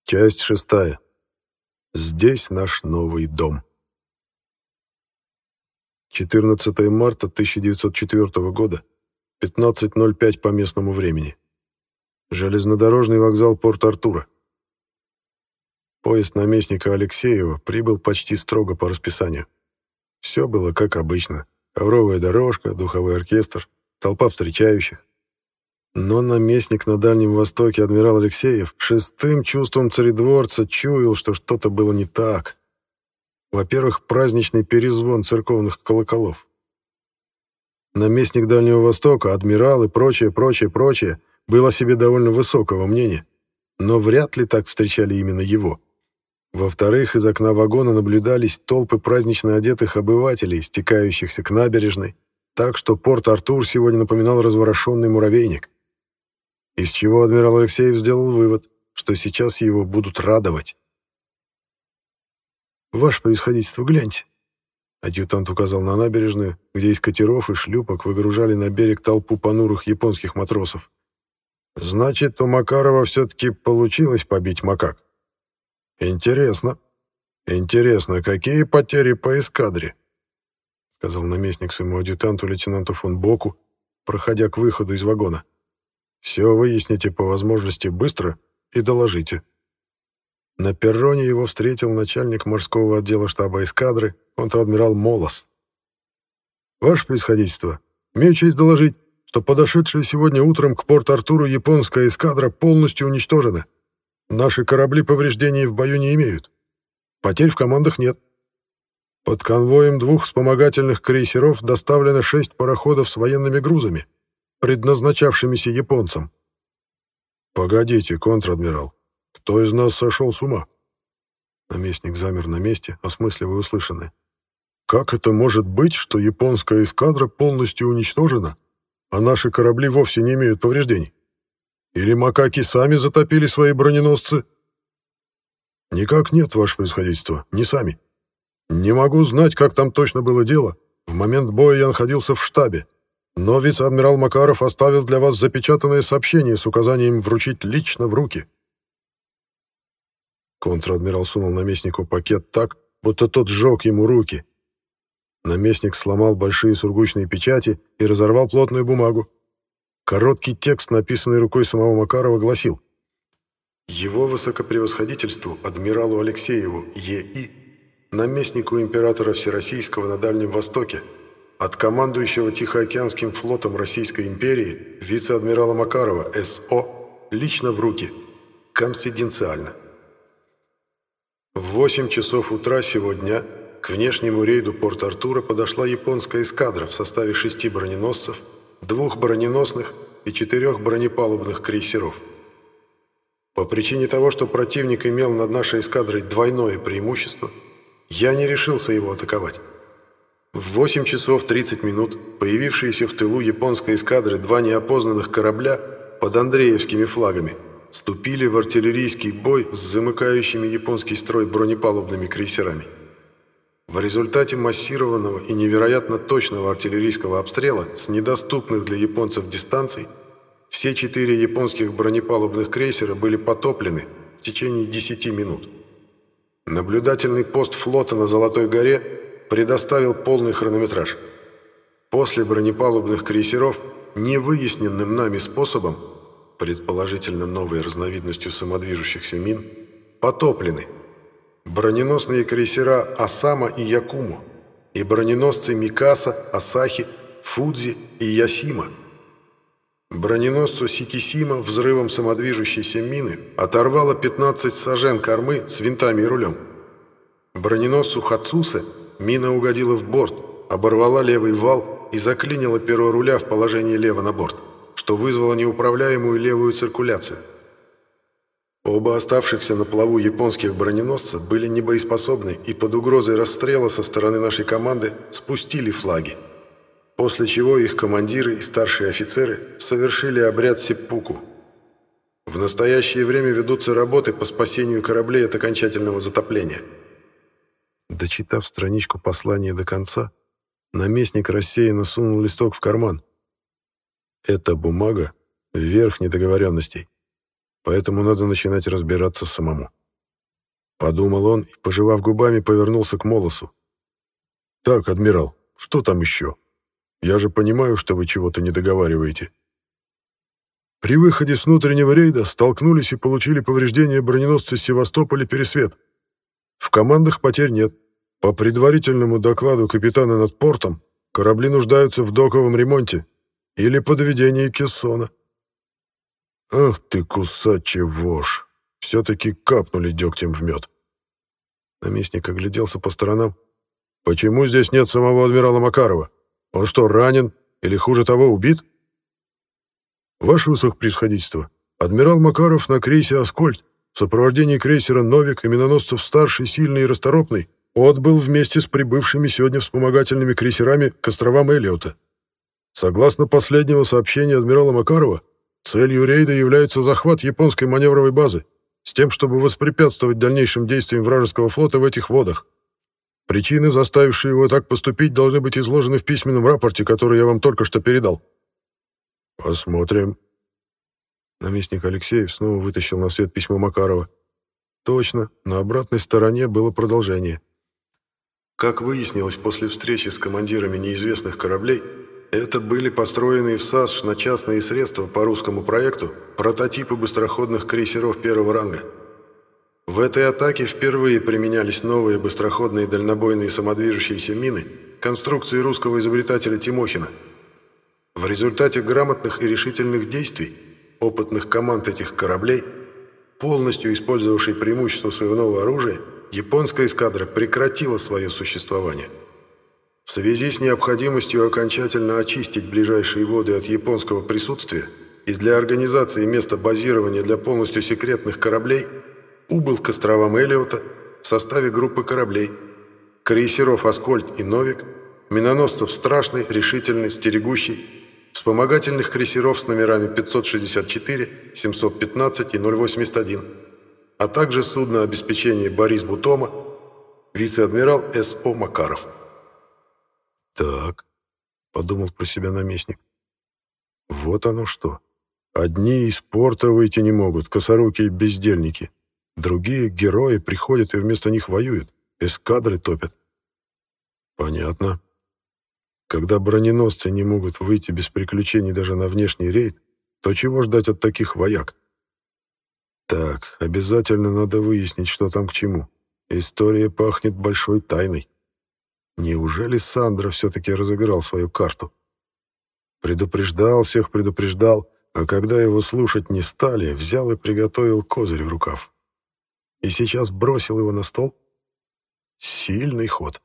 Часть 6. Здесь наш новый дом. 14 марта 1904 года, 15:05 по местному времени. Железнодорожный вокзал Порт-Артура. Поезд наместника Алексеева прибыл почти строго по расписанию. Все было как обычно. Ковровая дорожка, духовой оркестр, толпа встречающих. Но наместник на Дальнем Востоке адмирал Алексеев шестым чувством царедворца чуял, что что-то было не так. Во-первых, праздничный перезвон церковных колоколов. Наместник Дальнего Востока, адмирал и прочее был о себе довольно высокого мнения, но вряд ли так встречали именно его. Во-вторых, из окна вагона наблюдались толпы празднично одетых обывателей, стекающихся к набережной, так что Порт-Артур сегодня напоминал разворошенный муравейник. Из чего адмирал Алексеев сделал вывод, что сейчас его будут радовать. «Ваше превосходительство, гляньте!» Адъютант указал на набережную, где из катеров и шлюпок выгружали на берег толпу понурых японских матросов. «Значит, у Макарова все-таки получилось побить макак? Интересно. Интересно, какие потери по эскадре?» — сказал наместник своему адъютанту лейтенанту фон Боку, проходя к выходу из вагона. «Все выясните по возможности быстро и доложите». На перроне его встретил начальник морского отдела штаба эскадры, контр-адмирал Молос. «Ваше превосходительство, имею честь доложить, что подошедшая сегодня утром к Порт-Артуру японская эскадра полностью уничтожена. Наши корабли повреждений в бою не имеют. Потерь в командах нет. Под конвоем 2 вспомогательных крейсеров доставлено 6 пароходов с военными грузами, предназначавшимися японцам». «Погодите, контр-адмирал, кто из нас сошел с ума?» Наместник замер на месте, осмысливая услышанное. «Как это может быть, что японская эскадра полностью уничтожена, а наши корабли вовсе не имеют повреждений? Или макаки сами затопили свои броненосцы?» «Никак нет, ваше превосходительство, не сами. Не могу знать, как там точно было дело. В момент боя я находился в штабе. Но вице-адмирал Макаров оставил для вас запечатанное сообщение с указанием вручить лично в руки». Контр-адмирал сунул наместнику пакет так, будто тот сжег ему руки. Наместник сломал большие сургучные печати и разорвал плотную бумагу. Короткий текст, написанный рукой самого Макарова, гласил: «Его высокопревосходительству, адмиралу Алексееву Е.И., наместнику императора Всероссийского на Дальнем Востоке, от командующего Тихоокеанским флотом Российской империи вице-адмирала Макарова С.О. лично в руки. Конфиденциально. В 8 часов утра сего дня к внешнему рейду Порт-Артура подошла японская эскадра в составе 6 броненосцев, 2 броненосных и 4 бронепалубных крейсеров. По причине того, что противник имел над нашей эскадрой двойное преимущество, я не решился его атаковать. В 8 часов 30 минут появившиеся в тылу японской эскадры 2 неопознанных корабля под андреевскими флагами вступили в артиллерийский бой с замыкающими японский строй бронепалубными крейсерами. В результате массированного и невероятно точного артиллерийского обстрела с недоступных для японцев дистанций все 4 японских бронепалубных крейсера были потоплены в течение 10 минут. Наблюдательный пост флота на Золотой горе предоставил полный хронометраж. После бронепалубных крейсеров невыясненным нами способом, предположительно новой разновидностью самодвижущихся мин, потоплены броненосные крейсера «Осама» и «Якуму» и броненосцы «Микаса», «Асахи», «Фудзи» и «Ясима». Броненосцу «Сикисима» взрывом самодвижущейся мины оторвало 15 сажен кормы с винтами и рулем. Броненосцу «Хацусе» мина угодила в борт, оборвала левый вал и заклинила перо руля в положении лево на борт, что вызвало неуправляемую левую циркуляцию. Оба оставшихся на плаву японских броненосца были небоеспособны и под угрозой расстрела со стороны нашей команды спустили флаги, после чего их командиры и старшие офицеры совершили обряд сеппуку. В настоящее время ведутся работы по спасению кораблей от окончательного затопления. Дочитав страничку послания до конца, наместник рассеянно сунул листок в карман. «Эта бумага — верх недоговоренностей, поэтому надо начинать разбираться самому». Подумал он и, пожевав губами, повернулся к Молосу. «Так, адмирал, что там еще? Я же понимаю, что вы чего-то не договариваете». При выходе с внутреннего рейда столкнулись и получили повреждения броненосца Севастополя «Пересвет». В командах потерь нет. По предварительному докладу капитана над портом, корабли нуждаются в доковом ремонте или подведении кессона. Ах ты, кусачий вошь! Все-таки капнули дегтем в мед. Наместник огляделся по сторонам. Почему здесь нет самого адмирала Макарова? Он что, ранен? Или, хуже того, убит? Ваше высокопревосходительство, адмирал Макаров на крейсе «Аскольд» в сопровождении крейсера «Новик» и миноносцев «Старший», «Сильный» и «Расторопный» отбыл вместе с прибывшими сегодня вспомогательными крейсерами к островам Элиота. Согласно последнего сообщения адмирала Макарова, целью рейда является захват японской маневровой базы с тем, чтобы воспрепятствовать дальнейшим действиям вражеского флота в этих водах. Причины, заставившие его так поступить, должны быть изложены в письменном рапорте, который я вам только что передал. Посмотрим. Наместник Алексеев снова вытащил на свет письмо Макарова. Точно, на обратной стороне было продолжение. Как выяснилось после встречи с командирами неизвестных кораблей, это были построенные в САСШ на частные средства по русскому проекту прототипы быстроходных крейсеров первого ранга. В этой атаке впервые применялись новые быстроходные дальнобойные самодвижущиеся мины конструкции русского изобретателя Тимохина. В результате грамотных и решительных действий опытных команд этих кораблей, полностью использовавшей преимущество своего нового оружия, японская эскадра прекратила свое существование. В связи с необходимостью окончательно очистить ближайшие воды от японского присутствия и для организации места базирования для полностью секретных кораблей убыл к островам Элиота в составе группы кораблей, крейсеров «Аскольд» и «Новик», миноносцев «Страшный», «Решительный», «Стерегущий», вспомогательных крейсеров с номерами 564, 715 и 081, а также судно обеспечения «Борис Бутома», вице-адмирал С.О. Макаров. «Так», — подумал про себя наместник, — «вот оно что. Одни из порта выйти не могут, косорукие бездельники. Другие герои приходят и вместо них воюют, эскадры топят». «Понятно. Когда броненосцы не могут выйти без приключений даже на внешний рейд, то чего ждать от таких вояк? Так, обязательно надо выяснить, что там к чему. История пахнет большой тайной. Неужели Сандро все-таки разыграл свою карту? Предупреждал, всех предупреждал, а когда его слушать не стали, взял и приготовил козырь в рукав. И сейчас бросил его на стол? Сильный ход.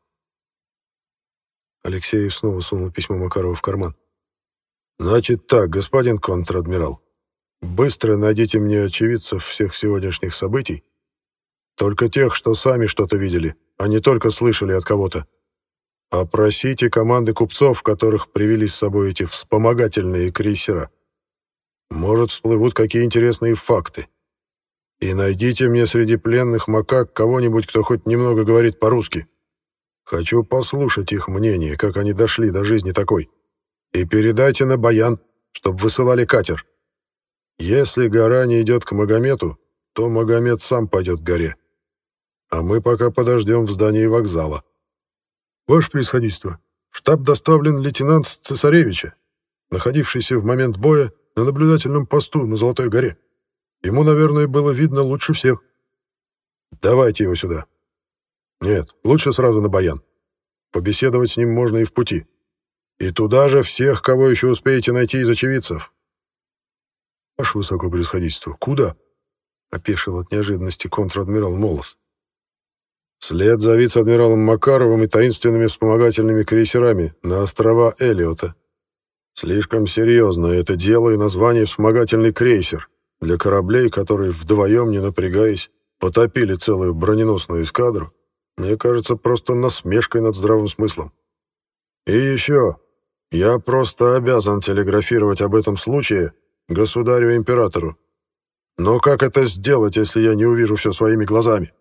Алексеев снова сунул письмо Макарова в карман. «Значит так, господин контр-адмирал, быстро найдите мне очевидцев всех сегодняшних событий, только тех, что сами что-то видели, а не только слышали от кого-то. Опросите команды купцов, которых привели с собой эти вспомогательные крейсера. Может, всплывут какие интересные факты. И найдите мне среди пленных макак кого-нибудь, кто хоть немного говорит по-русски. Хочу послушать их мнение, как они дошли до жизни такой. И передайте на Баян, чтоб высылали катер. Если гора не идет к Магомету, то Магомет сам пойдет к горе. А мы пока подождем в здании вокзала. Ваше Превосходительство, в штаб доставлен лейтенант Цесаревича, находившийся в момент боя на наблюдательном посту на Золотой горе. Ему, наверное, было видно лучше всех. Давайте его сюда. Нет, лучше сразу на Баян. Побеседовать с ним можно и в пути. И туда же всех, кого еще успеете найти из очевидцев. Ваше Высокопревосходительство, куда? Опешил от неожиданности контр-адмирал Молос. Вслед за вице-адмиралом Макаровым и таинственными вспомогательными крейсерами на острова Элиота. Слишком серьезно это дело и название «вспомогательный крейсер» для кораблей, которые вдвоем, не напрягаясь, потопили целую броненосную эскадру. Мне кажется, просто насмешкой над здравым смыслом. И еще, я просто обязан телеграфировать об этом случае государю-императору. Но как это сделать, если я не увижу все своими глазами?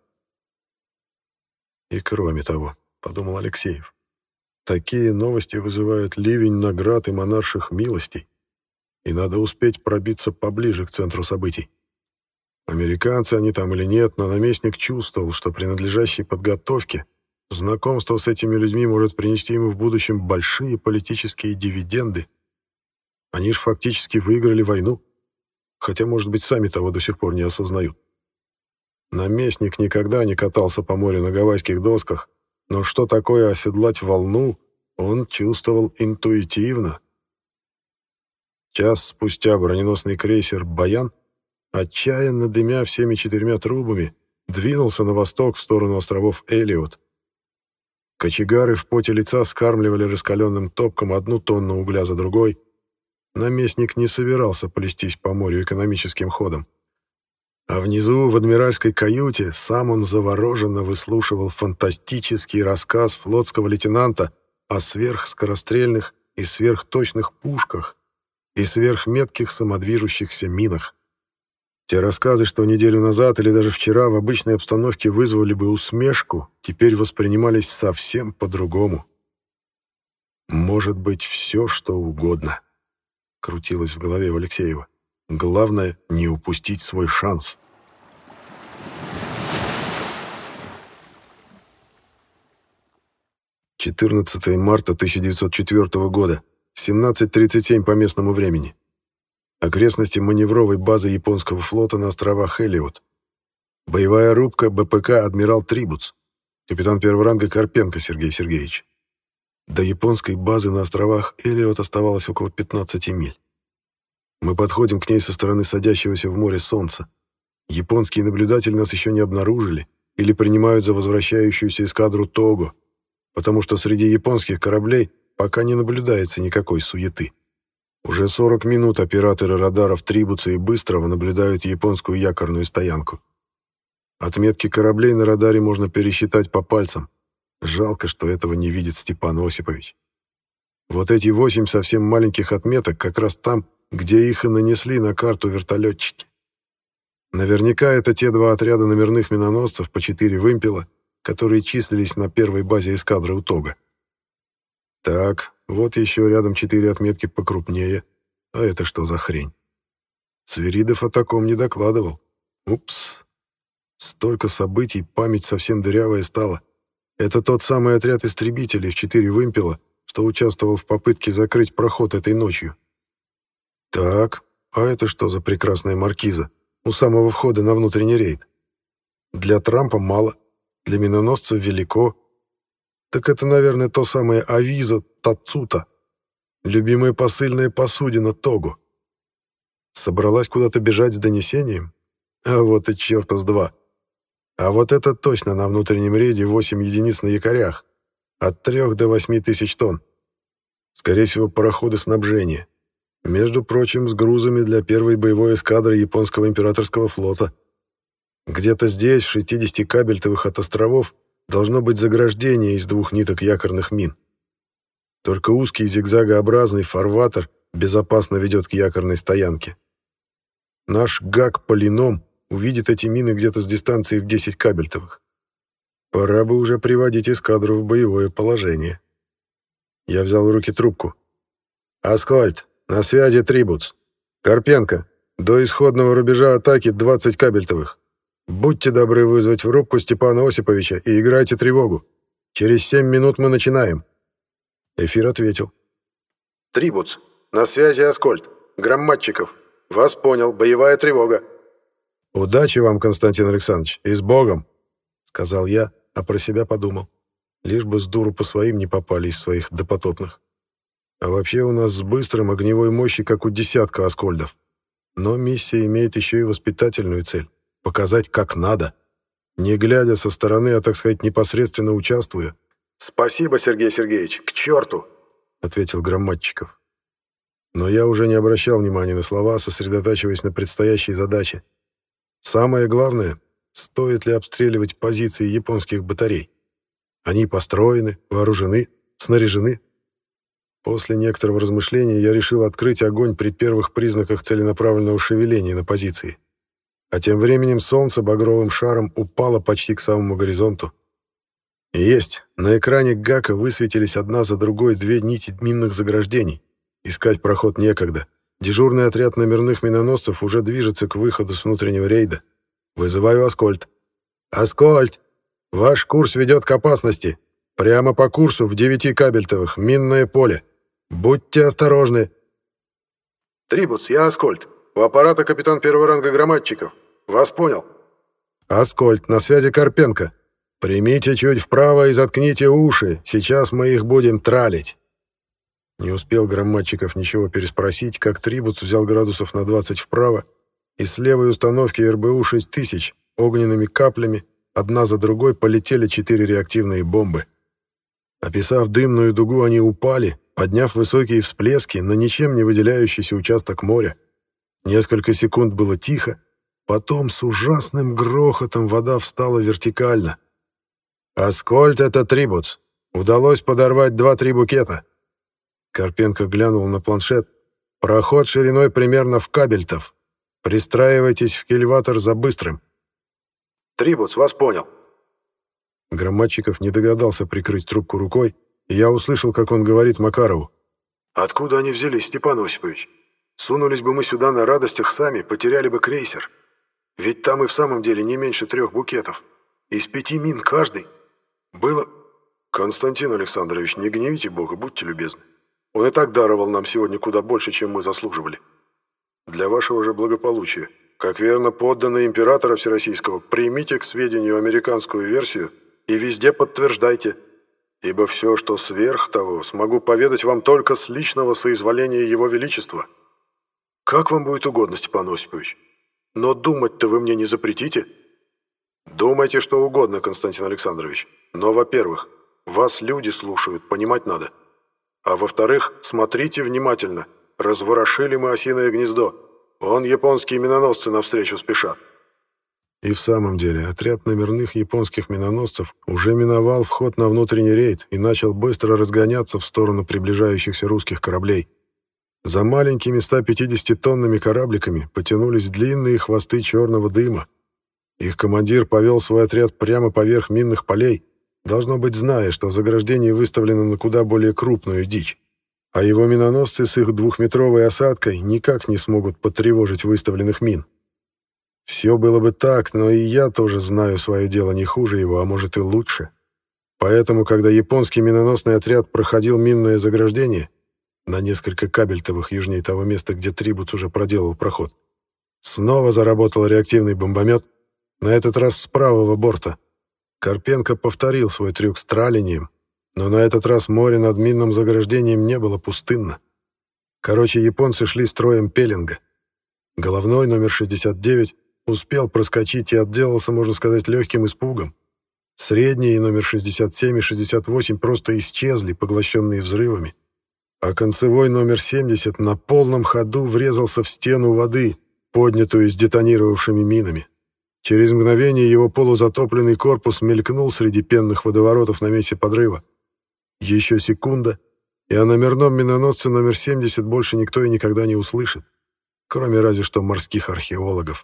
И кроме того, подумал Алексеев, такие новости вызывают ливень наград и монарших милостей, и надо успеть пробиться поближе к центру событий. Американцы они там или нет, но наместник чувствовал, что при надлежащей подготовке знакомство с этими людьми может принести ему в будущем большие политические дивиденды. Они же фактически выиграли войну, хотя, может быть, сами того до сих пор не осознают. Наместник никогда не катался по морю на гавайских досках, но что такое оседлать волну, он чувствовал интуитивно. Час спустя броненосный крейсер «Баян», отчаянно дымя всеми 4 трубами, двинулся на восток в сторону островов Элиот. Кочегары в поте лица скармливали раскаленным топком 1 тонну угля за другой. Наместник не собирался плестись по морю экономическим ходом. А внизу, в адмиральской каюте, сам он завороженно выслушивал фантастический рассказ флотского лейтенанта о сверхскорострельных и сверхточных пушках и сверхметких самодвижущихся минах. Те рассказы, что неделю назад или даже вчера в обычной обстановке вызвали бы усмешку, теперь воспринимались совсем по-другому. «Может быть, все, что угодно», — крутилось в голове у Алексеева. «Главное — не упустить свой шанс». «14 марта 1904 года, 17:37 по местному времени. Окрестности маневровой базы японского флота на островах Элиот. Боевая рубка БПК «Адмирал Трибуц», капитан первого ранга Карпенко Сергей Сергеевич. До японской базы на островах Элиот оставалось около 15 миль. Мы подходим к ней со стороны садящегося в море солнца. Японские наблюдатели нас еще не обнаружили или принимают за возвращающуюся эскадру Того, потому что среди японских кораблей пока не наблюдается никакой суеты. Уже 40 минут операторы радаров Трибуца и Быстрого наблюдают японскую якорную стоянку. Отметки кораблей на радаре можно пересчитать по пальцам. Жалко, что этого не видит Степан Осипович. Вот эти 8 совсем маленьких отметок как раз там, где их и нанесли на карту вертолетчики. Наверняка это те 2 отряда номерных миноносцев по 4 вымпела, которые числились на первой базе эскадры у Тога. Так, вот еще рядом 4 отметки покрупнее. А это что за хрень? Свиридов о таком не докладывал. Упс. Столько событий, память совсем дырявая стала. Это тот самый отряд истребителей в 4 вымпела, что участвовал в попытке закрыть проход этой ночью. Так, а это что за прекрасная маркиза у самого входа на внутренний рейд? Для Трампа мало, для миноносцев велико. Так это, наверное, то самое авизо Тацута, любимая посыльная посудина Того. Собралась куда-то бежать с донесением? А вот и черта с два. А вот это точно на внутреннем рейде 8 единиц на якорях, от 3 до 8 тысяч тонн. Скорее всего, пароходы снабжения. Между прочим, с грузами для первой боевой эскадры японского императорского флота. Где-то здесь, в 60 кабельтовых от островов, должно быть заграждение из 2 ниток якорных мин. Только узкий зигзагообразный фарватер безопасно ведет к якорной стоянке. Наш ГАК-полином увидит эти мины где-то с дистанции в 10 кабельтовых. Пора бы уже приводить эскадру в боевое положение. Я взял в руки трубку. «Аскольд, на связи Трибуц. Карпенко, до исходного рубежа атаки 20 кабельтовых. Будьте добры вызвать в рубку Степана Осиповича и играйте тревогу. Через 7 минут мы начинаем». Эфир ответил. «Трибуц, на связи Аскольд. Громадчиков. Вас понял, боевая тревога». «Удачи вам, Константин Александрович, и с Богом», — сказал я, а про себя подумал. Лишь бы с дуру по своим не попали из своих допотопных. А вообще у нас с Быстрым огневой мощи, как у десятка Аскольдов. Но миссия имеет еще и воспитательную цель — показать, как надо. Не глядя со стороны, а, так сказать, непосредственно участвуя. «Спасибо, Сергей Сергеевич, к черту!» — ответил Громадчиков. Но я уже не обращал внимания на слова, сосредотачиваясь на предстоящей задаче. Самое главное — стоит ли обстреливать позиции японских батарей. Они построены, вооружены, снаряжены. После некоторого размышления я решил открыть огонь при первых признаках целенаправленного шевеления на позиции. А тем временем солнце багровым шаром упало почти к самому горизонту. И есть, на экране ГАКа высветились одна за другой 2 нити минных заграждений. Искать проход некогда. Дежурный отряд номерных миноносцев уже движется к выходу с внутреннего рейда. Вызываю Аскольд. «Аскольд, ваш курс ведет к опасности. Прямо по курсу в 9 кабельтовых, минное поле. Будьте осторожны». «Трибуц, я Аскольд. У аппарата капитан первого ранга Громадчиков. Вас понял». «Аскольд, на связи Карпенко. Примите чуть вправо и заткните уши. Сейчас мы их будем тралить». Не успел Громадчиков ничего переспросить, как Трибуц взял градусов на 20 вправо, и с левой установки РБУ-6000 огненными каплями одна за другой полетели 4 реактивные бомбы. Описав дымную дугу, они упали, подняв высокие всплески на ничем не выделяющийся участок моря. Несколько секунд было тихо, потом с ужасным грохотом вода встала вертикально. «Аскольд, это Трибуц. Удалось подорвать 2-3 букета». Карпенко глянул на планшет. «Проход шириной примерно в кабельтов. Пристраивайтесь в кильватор за быстрым». «Трибуц, вас понял». Громадчиков не догадался прикрыть трубку рукой, и я услышал, как он говорит Макарову. «Откуда они взялись, Степан Осипович? Сунулись бы мы сюда на радостях сами, потеряли бы крейсер. Ведь там и в самом деле не меньше 3 букетов. Из 5 мин каждый. Было...» «Константин Александрович, не гневите Бога, будьте любезны. Он и так даровал нам сегодня куда больше, чем мы заслуживали. Для вашего же благополучия, как верно подданные императора Всероссийского, примите к сведению американскую версию и везде подтверждайте, ибо все, что сверх того, смогу поведать вам только с личного соизволения Его Величества. Как вам будет угодно, Степан Осипович. Но думать-то вы мне не запретите?» «Думайте что угодно, Константин Александрович. Но, во-первых, вас люди слушают, понимать надо. А во-вторых, смотрите внимательно. Разворошили мы осиное гнездо. Вон японские миноносцы навстречу спешат». И в самом деле, отряд номерных японских миноносцев уже миновал вход на внутренний рейд и начал быстро разгоняться в сторону приближающихся русских кораблей. За маленькими 150-тонными корабликами потянулись длинные хвосты черного дыма. Их командир повел свой отряд прямо поверх минных полей, должно быть, зная, что заграждение выставлено на куда более крупную дичь. А его миноносцы с их 2-метровой осадкой никак не смогут потревожить выставленных мин. Все было бы так, но и я тоже знаю свое дело не хуже его, а может и лучше. Поэтому, когда японский миноносный отряд проходил минное заграждение, на несколько кабельтовых южнее того места, где Трибуц уже проделал проход, снова заработал реактивный бомбомет, на этот раз с правого борта. Карпенко повторил свой трюк с тралением, но на этот раз море над минным заграждением не было пустынно. Короче, японцы шли строем пеленга. Головной, номер 69, успел проскочить и отделался, можно сказать, легким испугом. Средние, номер 67 и 68, просто исчезли, поглощенные взрывами. А концевой, номер 70, на полном ходу врезался в стену воды, поднятую сдетонировавшими минами. Через мгновение его полузатопленный корпус мелькнул среди пенных водоворотов на месте подрыва. Еще секунда, и о номерном миноносце номер 70 больше никто и никогда не услышит, кроме разве что морских археологов.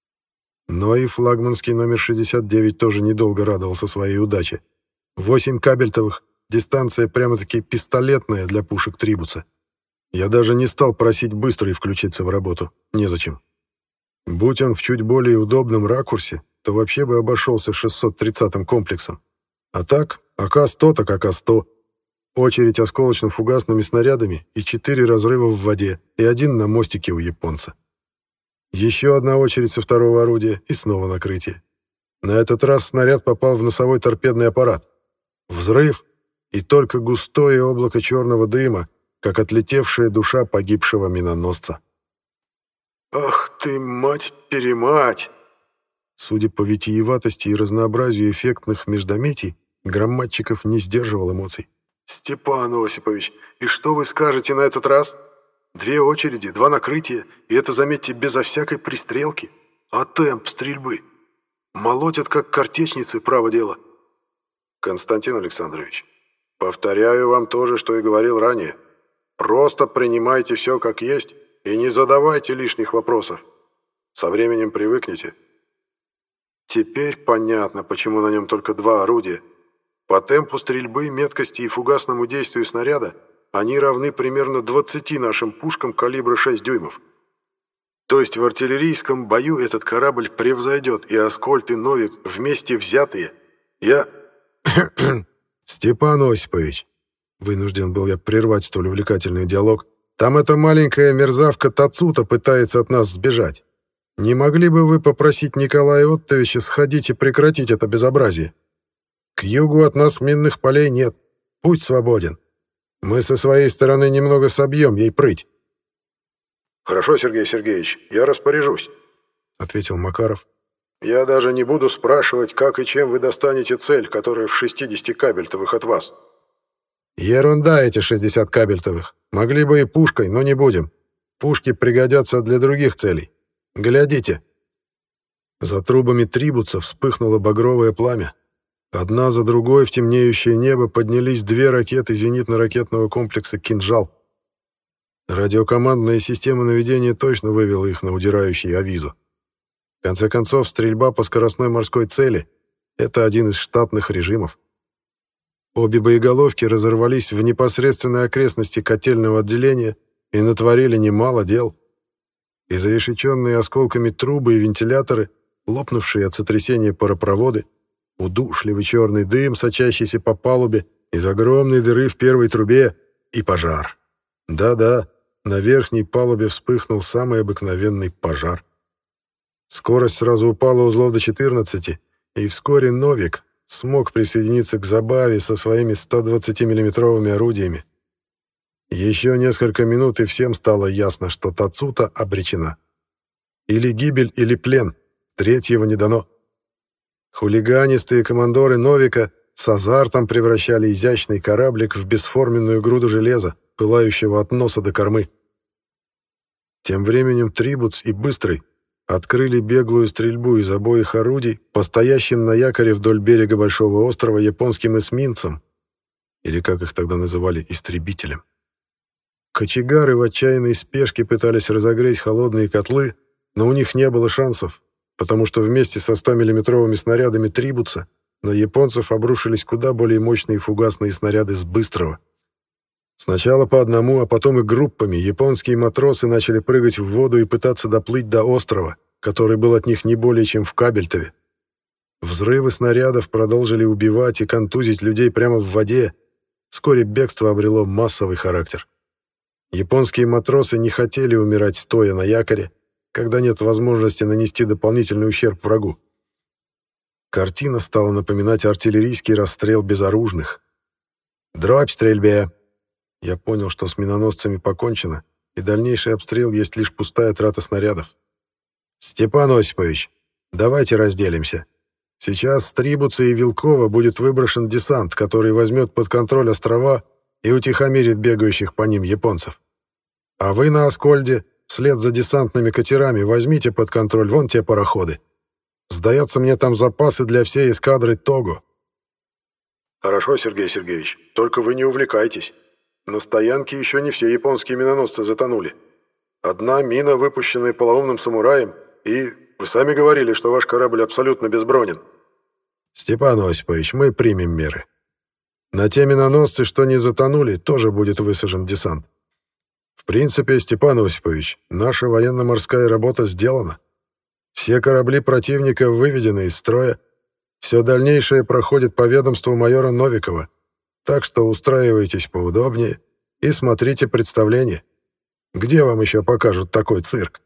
Но и флагманский номер 69 тоже недолго радовался своей удаче. 8 кабельтовых, дистанция прямо-таки пистолетная для пушек Трибуца. Я даже не стал просить быстро и включиться в работу. Незачем. Будь он в чуть более удобном ракурсе, то вообще бы обошелся 630-м комплексом. А так, АК-100 так АК-100. Очередь осколочно-фугасными снарядами и 4 разрыва в воде, и 1 на мостике у японца. Еще одна очередь со второго орудия и снова накрытие. На этот раз снаряд попал в носовой торпедный аппарат. Взрыв, и только густое облако черного дыма, как отлетевшая душа погибшего миноносца. «Ах ты, мать-перемать!» Судя по витиеватости и разнообразию эффектных междометий, Громадчиков не сдерживал эмоций. «Степан Осипович, и что вы скажете на этот раз? 2 очереди, 2 накрытия, и это, заметьте, безо всякой пристрелки. А темп стрельбы? Молотят, как картечницы, право дело». «Константин Александрович, повторяю вам то же, что и говорил ранее. Просто принимайте все как есть и не задавайте лишних вопросов. Со временем привыкнете». Теперь понятно, почему на нем только 2 орудия. По темпу стрельбы, меткости и фугасному действию снаряда они равны примерно 20 нашим пушкам калибра 6 дюймов. То есть в артиллерийском бою этот корабль превзойдет и Аскольд, и Новик вместе взятые. Я... Степан Осипович, вынужден был я прервать столь увлекательный диалог, там эта маленькая мерзавка Тацута пытается от нас сбежать. Не могли бы вы попросить Николая Оттовича сходить и прекратить это безобразие? К югу от нас минных полей нет. Путь свободен. Мы со своей стороны немного собьем ей прыть. «Хорошо, Сергей Сергеевич, я распоряжусь», — ответил Макаров. «Я даже не буду спрашивать, как и чем вы достанете цель, которая в 60 кабельтовых от вас». «Ерунда эти 60 кабельтовых. Могли бы и пушкой, но не будем. Пушки пригодятся для других целей. Глядите». За трубами трибуца вспыхнуло багровое пламя. Одна за другой в темнеющее небо поднялись 2 ракеты зенитно-ракетного комплекса «Кинжал». Радиокомандная система наведения точно вывела их на удирающий авизу. В конце концов, стрельба по скоростной морской цели — это один из штатных режимов. Обе боеголовки разорвались в непосредственной окрестности котельного отделения и натворили немало дел. Изрешеченные осколками трубы и вентиляторы, лопнувшие от сотрясения паропроводы, удушливый черный дым, сочащийся по палубе, из огромной дыры в первой трубе и пожар. Да-да, на верхней палубе вспыхнул самый обыкновенный пожар. Скорость сразу упала узлов до 14, и вскоре «Новик» смог присоединиться к забаве со своими 120-миллиметровыми орудиями. Еще несколько минут, и всем стало ясно, что Тацута обречена. Или гибель, или плен. Третьего не дано. Хулиганистые командоры «Новика» с азартом превращали изящный кораблик в бесформенную груду железа, пылающего от носа до кормы. Тем временем Трибуц и Быстрый открыли беглую стрельбу из обоих орудий по стоящим на якоре вдоль берега Большого острова японским эсминцам, или, как их тогда называли, истребителям. Кочегары в отчаянной спешке пытались разогреть холодные котлы, но у них не было шансов, потому что вместе со 100-миллиметровыми снарядами Трибуца на японцев обрушились куда более мощные фугасные снаряды с Быстрого. Сначала по одному, а потом и группами японские матросы начали прыгать в воду и пытаться доплыть до острова, который был от них не более чем в Кабельтове. Взрывы снарядов продолжили убивать и контузить людей прямо в воде. Вскоре бегство обрело массовый характер. Японские матросы не хотели умирать стоя на якоре, когда нет возможности нанести дополнительный ущерб врагу. Картина стала напоминать артиллерийский расстрел безоружных. «Дробь стрельбе!» Я понял, что с миноносцами покончено, и дальнейший обстрел есть лишь пустая трата снарядов. «Степан Осипович, давайте разделимся. Сейчас с Трибуца и Вилкова будет выброшен десант, который возьмет под контроль острова и утихомирит бегающих по ним японцев. А вы на Аскольде, вслед за десантными катерами, возьмите под контроль вон те пароходы. Сдается мне там запасы для всей эскадры Того». «Хорошо, Сергей Сергеевич, только вы не увлекайтесь. На стоянке еще не все японские миноносцы затонули. Одна мина, выпущенная полоумным самураем, и вы сами говорили, что ваш корабль абсолютно безбронен». «Степан Осипович, мы примем меры. На те миноносцы, что не затонули, тоже будет высажен десант. В принципе, Степан Осипович, наша военно-морская работа сделана. Все корабли противника выведены из строя. Все дальнейшее проходит по ведомству майора Новикова. Так что устраивайтесь поудобнее и смотрите представление. Где вам еще покажут такой цирк?»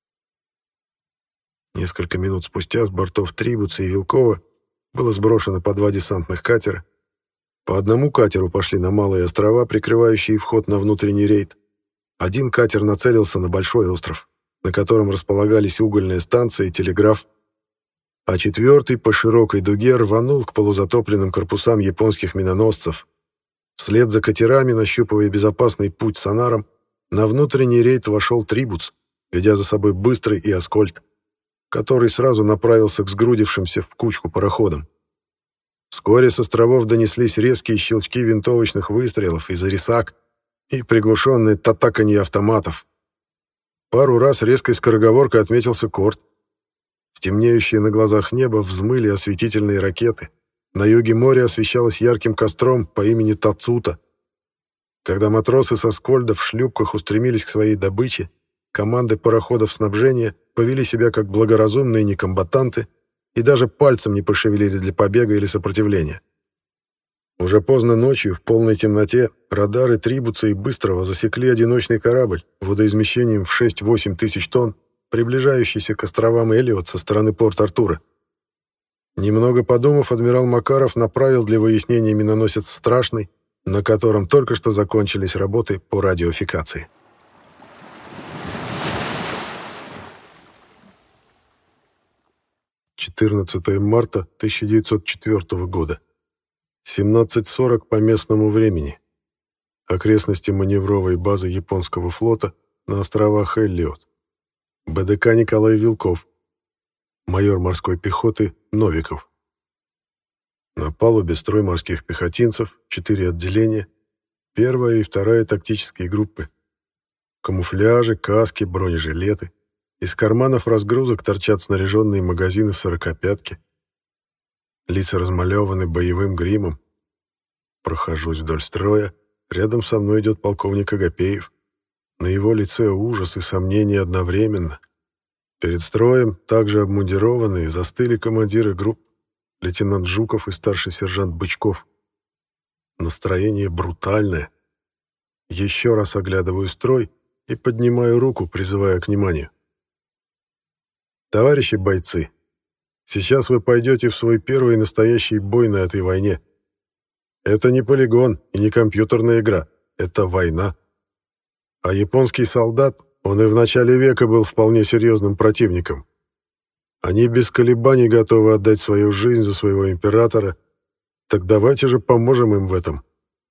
Несколько минут спустя с бортов Трибуца и Вилкова было сброшено по 2 десантных катера. По одному катеру пошли на малые острова, прикрывающие вход на внутренний рейд. Один катер нацелился на Большой остров, на котором располагались угольная станция и телеграф, а 4-й по широкой дуге рванул к полузатопленным корпусам японских миноносцев. Вслед за катерами, нащупывая безопасный путь сонаром, на внутренний рейд вошел Трибуц, ведя за собой Быстрый и Аскольд, который сразу направился к сгрудившимся в кучку пароходам. Вскоре с островов донеслись резкие щелчки винтовочных выстрелов из рисак и приглушенное татаканье автоматов. Пару раз резкой скороговоркой отметился Корт. В темнеющее на глазах небо взмыли осветительные ракеты. На юге море освещалось ярким костром по имени Тацута. Когда матросы со Скольда в шлюпках устремились к своей добыче, команды пароходов снабжения повели себя как благоразумные некомбатанты и даже пальцем не пошевелили для побега или сопротивления. Уже поздно ночью, в полной темноте, радары Трибуца и Быстрого засекли одиночный корабль водоизмещением в 6-8 тысяч тонн, приближающийся к островам Эллиот со стороны Порт-Артура. Немного подумав, адмирал Макаров направил для выяснения миноносец «Страшный», на котором только что закончились работы по радиофикации. «14 марта 1904 года. 17:40 по местному времени. Окрестности маневровой базы японского флота на островах Эллиот. БДК Николай Вилков. Майор морской пехоты Новиков. На палубе строй морских пехотинцев, 4 отделения, 1-я и 2-я тактические группы. Камуфляжи, каски, бронежилеты. Из карманов разгрузок торчат снаряженные магазины 45-ки. Лица размалеваны боевым гримом. Прохожусь вдоль строя. Рядом со мной идет полковник Агапеев. На его лице ужас и сомнение одновременно. Перед строем, также обмундированные, застыли командиры групп, лейтенант Жуков и старший сержант Бычков. Настроение брутальное. Еще раз оглядываю строй и поднимаю руку, призывая к вниманию. Товарищи бойцы, сейчас вы пойдете в свой первый настоящий бой на этой войне. Это не полигон и не компьютерная игра, это война. А японский солдат, он и в начале века был вполне серьезным противником. Они без колебаний готовы отдать свою жизнь за своего императора, так давайте же поможем им в этом.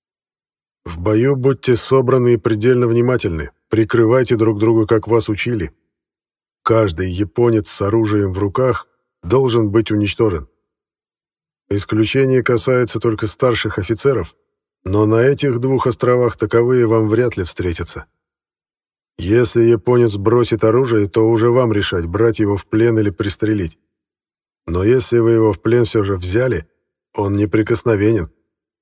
В бою будьте собраны и предельно внимательны, прикрывайте друг друга, как вас учили. Каждый японец с оружием в руках должен быть уничтожен. Исключение касается только старших офицеров, но на этих 2 островах таковые вам вряд ли встретятся. Если японец бросит оружие, то уже вам решать, брать его в плен или пристрелить. Но если вы его в плен все же взяли, он неприкосновенен.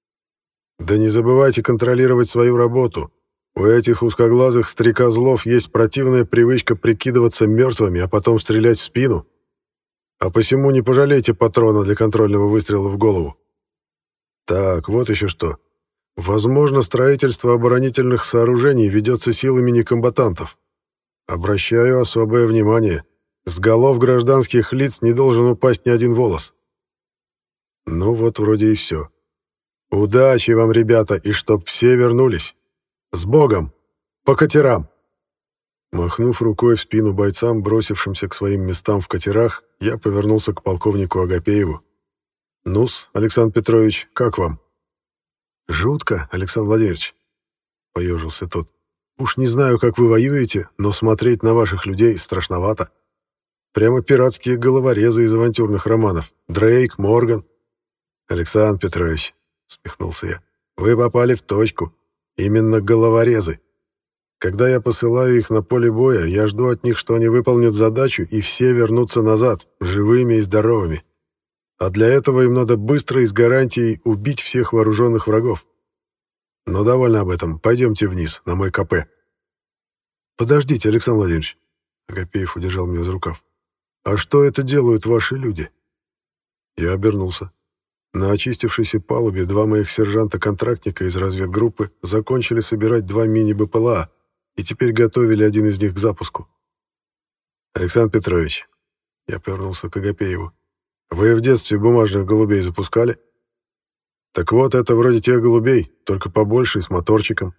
Да не забывайте контролировать свою работу. У этих узкоглазых стрекозлов есть противная привычка прикидываться мертвыми, а потом стрелять в спину. А посему не пожалейте патрона для контрольного выстрела в голову. Так, вот еще что. Возможно, строительство оборонительных сооружений ведется силами некомбатантов. Обращаю особое внимание. С голов гражданских лиц не должен упасть ни один волос. Ну вот вроде и все. Удачи вам, ребята, и чтоб все вернулись. С Богом! По катерам!» Махнув рукой в спину бойцам, бросившимся к своим местам в катерах, я повернулся к полковнику Агапееву. «Ну-с, Александр Петрович, как вам?» «Жутко, Александр Владимирович», — поежился тот. «Уж не знаю, как вы воюете, но смотреть на ваших людей страшновато. Прямо пиратские головорезы из авантюрных романов. Дрейк, Морган». «Александр Петрович», — усмехнулся я, — «вы попали в точку. Именно головорезы. Когда я посылаю их на поле боя, я жду от них, что они выполнят задачу, и все вернутся назад, живыми и здоровыми. А для этого им надо быстро и с гарантией убить всех вооруженных врагов. Но довольно об этом. Пойдемте вниз, на мой КП». «Подождите, Александр Владимирович», — Агапеев удержал меня за рукав. «А что это делают ваши люди?» Я обернулся. На очистившейся палубе 2 моих сержанта-контрактника из разведгруппы закончили собирать 2 мини-БПЛА и теперь готовили один из них к запуску. «Александр Петрович», — я повернулся к Агапееву, — «вы в детстве бумажных голубей запускали?» «Так вот, это вроде тех голубей, только побольше и с моторчиком».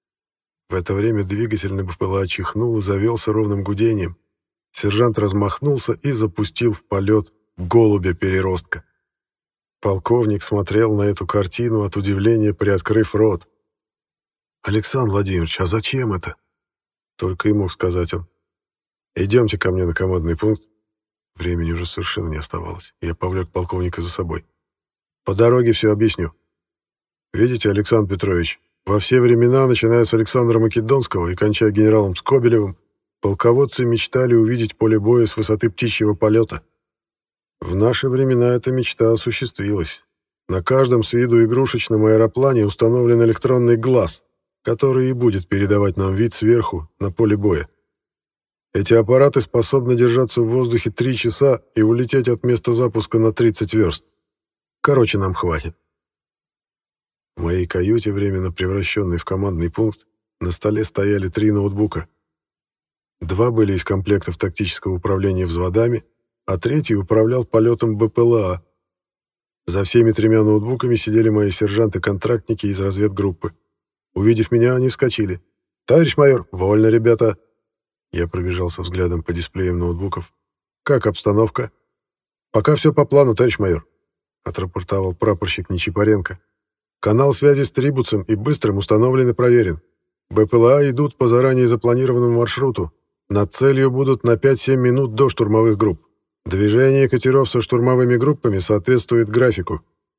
В это время двигатель на БПЛА чихнул и завелся ровным гудением. Сержант размахнулся и запустил в полет голубя-переростка. Полковник смотрел на эту картину от удивления, приоткрыв рот. «Александр Владимирович, а зачем это?» Только и мог сказать он. «Идемте ко мне на командный пункт». Времени уже совершенно не оставалось. Я повлек полковника за собой. «По дороге все объясню. Видите, Александр Петрович, во все времена, начиная с Александра Македонского и кончая генералом Скобелевым, полководцы мечтали увидеть поле боя с высоты птичьего полета. В наши времена эта мечта осуществилась. На каждом с виду игрушечном аэроплане установлен электронный глаз, который и будет передавать нам вид сверху на поле боя. Эти аппараты способны держаться в воздухе 3 часа и улететь от места запуска на 30 верст. Короче, нам хватит. В моей каюте, временно превращенной в командный пункт, на столе стояли 3 ноутбука. 2 были из комплектов тактического управления взводами, а 3 управлял полетом БПЛА. За всеми 3 ноутбуками сидели мои сержанты-контрактники из разведгруппы. Увидев меня, они вскочили. «Товарищ майор, вольно, ребята!» Я пробежался взглядом по дисплеям ноутбуков. «Как обстановка?» «Пока все по плану, товарищ майор», — отрапортовал прапорщик Нечипаренко. «Канал связи с Трибуцем и Быстрым установлен и проверен. БПЛА идут по заранее запланированному маршруту. Над целью будут на 5-7 минут до штурмовых групп. Движение катеров со штурмовыми группами соответствует графику».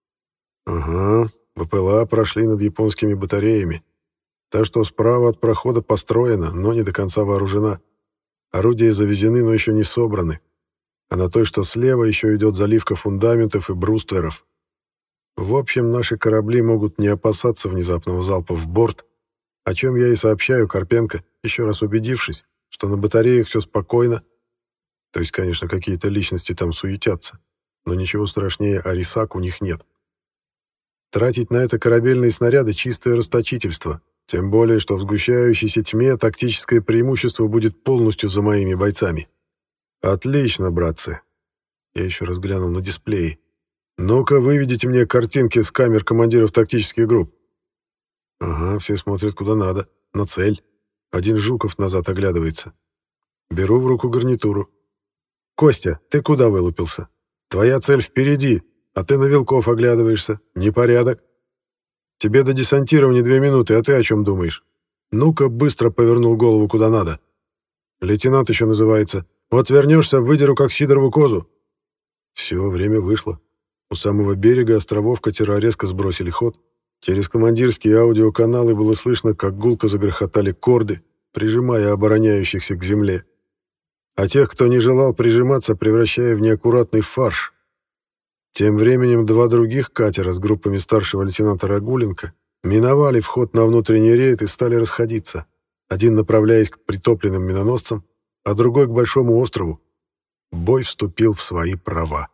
«Ага, БПЛА прошли над японскими батареями. Та, что справа от прохода, построена, но не до конца вооружена. Орудия завезены, но еще не собраны. А на той, что слева, еще идет заливка фундаментов и брустверов. В общем, наши корабли могут не опасаться внезапного залпа в борт, о чем я и сообщаю Карпенко, еще раз убедившись, что на батареях все спокойно. То есть, конечно, какие-то личности там суетятся, но ничего страшнее Арисак у них нет. Тратить на это корабельные снаряды — чистое расточительство, тем более, что в сгущающейся тьме тактическое преимущество будет полностью за моими бойцами. Отлично, братцы. Я еще раз глянул на дисплеи. Ну-ка, выведите мне картинки с камер командиров тактических групп. Ага, все смотрят куда надо, на цель. Один Жуков назад оглядывается. Беру в руку гарнитуру. «Костя, ты куда вылупился? Твоя цель впереди, а ты на Вилков оглядываешься. Непорядок. Тебе до десантирования 2 минуты, а ты о чем думаешь? Ну-ка, быстро повернул голову куда надо. Лейтенант еще называется. Вот вернешься, выдеру как Сидорову козу». Все, время вышло. У самого берега островов катера резко сбросили ход. Через командирские аудиоканалы было слышно, как гулко загрохотали корды, прижимая обороняющихся к земле. А тех, кто не желал прижиматься, превращая в неаккуратный фарш. Тем временем 2 других катера с группами старшего лейтенанта Рагуленко миновали вход на внутренний рейд и стали расходиться. Один направляясь к притопленным миноносцам, а другой к Большому острову. Бой вступил в свои права.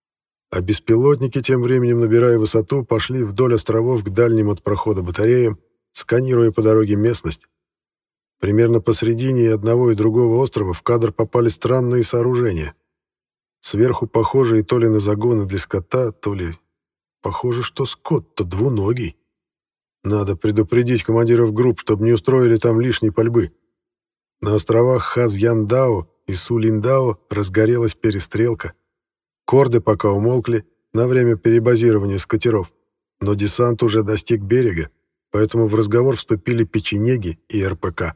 А беспилотники, тем временем набирая высоту, пошли вдоль островов к дальним от прохода батареям, сканируя по дороге местность. Примерно посредине и одного и другого острова в кадр попали странные сооружения. Сверху похожие то ли на загоны для скота, то ли... Похоже, что скот-то двуногий. Надо предупредить командиров групп, чтобы не устроили там лишней пальбы. На островах Хаз-Яндао и Сулиндао разгорелась перестрелка. Корды пока умолкли на время перебазирования с катеров, но десант уже достиг берега, поэтому в разговор вступили печенеги и РПК.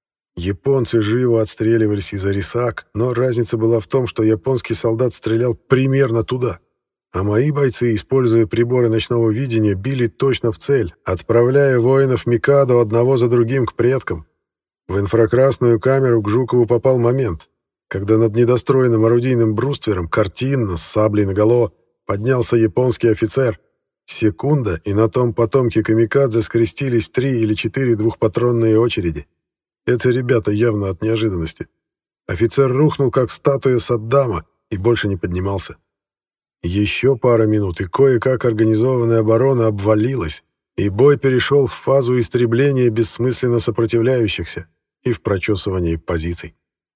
Японцы живо отстреливались из Арисак, но разница была в том, что японский солдат стрелял примерно туда, а мои бойцы, используя приборы ночного видения, били точно в цель, отправляя воинов Микадо одного за другим к предкам. В инфракрасную камеру к Жукову попал момент, когда над недостроенным орудийным бруствером картинно, с саблей наголо, поднялся японский офицер. Секунда, и на том потомке камикадзе скрестились 3 или 4 двухпатронные очереди. Это ребята явно от неожиданности. Офицер рухнул, как статуя Саддама, и больше не поднимался. Еще пара минут, и кое-как организованная оборона обвалилась, и бой перешел в фазу истребления бессмысленно сопротивляющихся и в прочесывании позиций.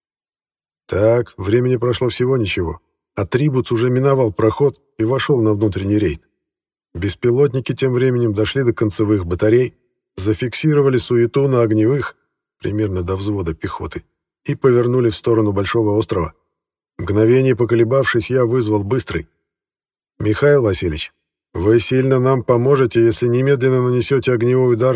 Так, времени прошло всего ничего, а Трибуц уже миновал проход и вошел на внутренний рейд. Беспилотники тем временем дошли до концевых батарей, зафиксировали суету на огневых, примерно до взвода пехоты, и повернули в сторону Большого острова. Мгновение поколебавшись, я вызвал Быстрый. «Михаил Васильевич, вы сильно нам поможете, если немедленно нанесете огневой удар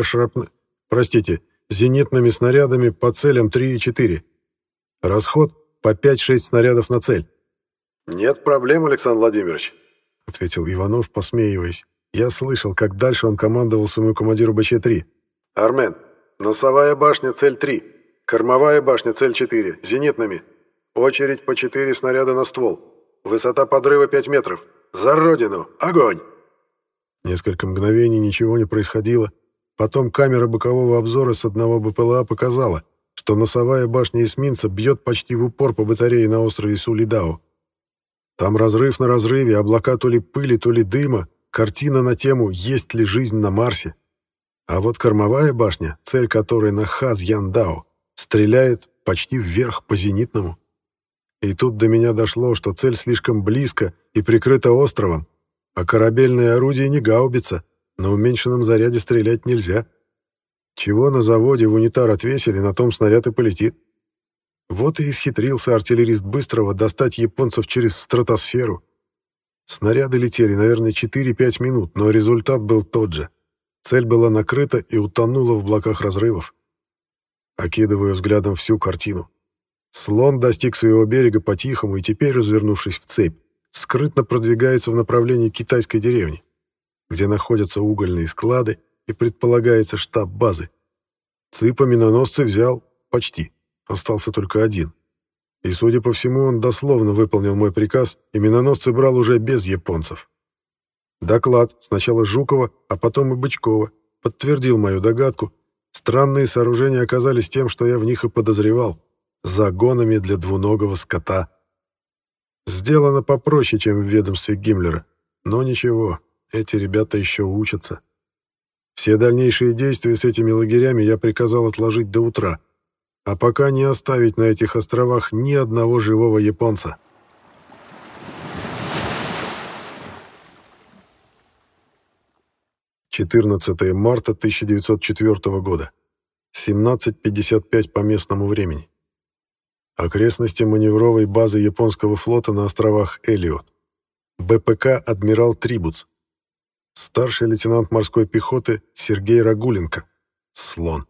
зенитными снарядами по целям 3 и 4. Расход по 5-6 снарядов на цель». «Нет проблем, Александр Владимирович», — ответил Иванов, посмеиваясь. Я слышал, как дальше он командовал своему командиру БЧ-3. «Армен, носовая башня, цель 3. Кормовая башня, цель 4. Зенитными. Очередь по 4 снаряда на ствол. Высота подрыва 5 метров. За родину! Огонь!» Несколько мгновений ничего не происходило. Потом камера бокового обзора с одного БПЛА показала, что носовая башня эсминца бьет почти в упор по батарее на острове Сулидау. Там разрыв на разрыве, облака то ли пыли, то ли дыма, картина на тему «Есть ли жизнь на Марсе?». А вот кормовая башня, цель которой на Хаз-Яндао, стреляет почти вверх по зенитному. И тут до меня дошло, что цель слишком близко и прикрыта островом, а корабельное орудие не гаубица, на уменьшенном заряде стрелять нельзя. Чего на заводе в унитар отвесили, на том снаряд и полетит. Вот и исхитрился артиллерист Быстрого достать японцев через стратосферу. Снаряды летели, наверное, 4-5 минут, но результат был тот же. Цель была накрыта и утонула в облаках разрывов. Окидываю взглядом всю картину. Слон достиг своего берега по-тихому и теперь, развернувшись в цепь, скрытно продвигается в направлении китайской деревни, где находятся угольные склады и предполагается штаб базы. Цыпа миноносцы взял почти, остался только один. И, судя по всему, он дословно выполнил мой приказ, и миноносцы брал уже без японцев. Доклад, сначала Жукова, а потом и Бычкова, подтвердил мою догадку. Странные сооружения оказались тем, что я в них и подозревал — загонами для двуногого скота. Сделано попроще, чем в ведомстве Гиммлера. Но ничего, эти ребята еще учатся. Все дальнейшие действия с этими лагерями я приказал отложить до утра, а пока не оставить на этих островах ни одного живого японца. «14 марта 1904 года. 17:55 по местному времени. Окрестности маневровой базы японского флота на островах Элиот. БПК «Адмирал Трибуц». Старший лейтенант морской пехоты Сергей Рагуленко. Слон.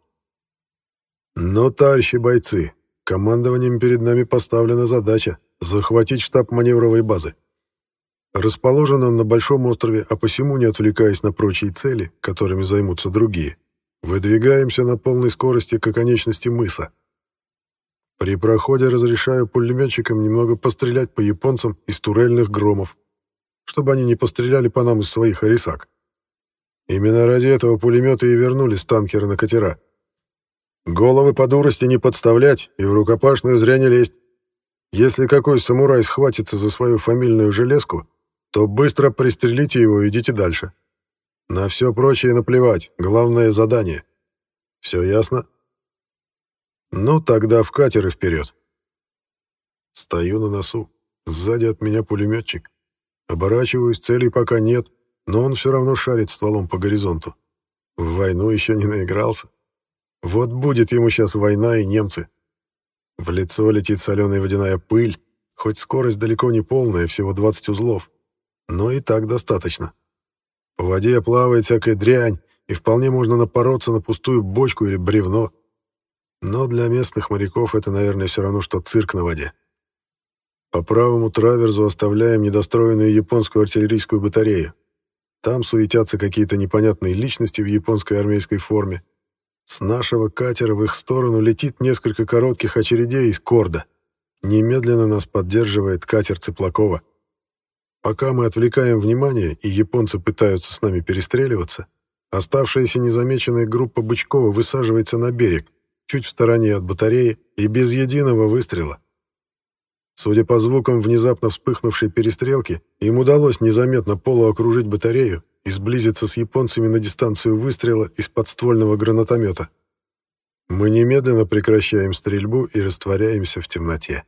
«Ну, товарищи бойцы, командованием перед нами поставлена задача захватить штаб маневровой базы. Расположен он на большом острове, а посему, не отвлекаясь на прочие цели, которыми займутся другие, выдвигаемся на полной скорости к оконечности мыса. При проходе разрешаю пулеметчикам немного пострелять по японцам из турельных громов, чтобы они не постреляли по нам из своих арисак. Именно ради этого пулеметы и вернули с танкера на катера. Головы по дурости не подставлять и в рукопашную зря не лезть. Если какой самурай схватится за свою фамильную железку, то быстро пристрелите его и идите дальше. На все прочее наплевать, главное задание. Все ясно? Ну, тогда в катер и вперед». Стою на носу. Сзади от меня пулеметчик. Оборачиваюсь, целей пока нет, но он все равно шарит стволом по горизонту. В войну еще не наигрался. Вот будет ему сейчас война и немцы. В лицо летит соленая водяная пыль, хоть скорость далеко не полная, всего 20 узлов. Но и так достаточно. По воде плавает всякая дрянь, и вполне можно напороться на пустую бочку или бревно. Но для местных моряков это, наверное, все равно, что цирк на воде. По правому траверзу оставляем недостроенную японскую артиллерийскую батарею. Там суетятся какие-то непонятные личности в японской армейской форме. С нашего катера в их сторону летит несколько коротких очередей из корда. Немедленно нас поддерживает катер Цыплакова. Пока мы отвлекаем внимание, и японцы пытаются с нами перестреливаться, оставшаяся незамеченная группа Бычкова высаживается на берег, чуть в стороне от батареи и без единого выстрела. Судя по звукам внезапно вспыхнувшей перестрелки, им удалось незаметно полуокружить батарею и сблизиться с японцами на дистанцию выстрела из подствольного гранатомета. Мы немедленно прекращаем стрельбу и растворяемся в темноте.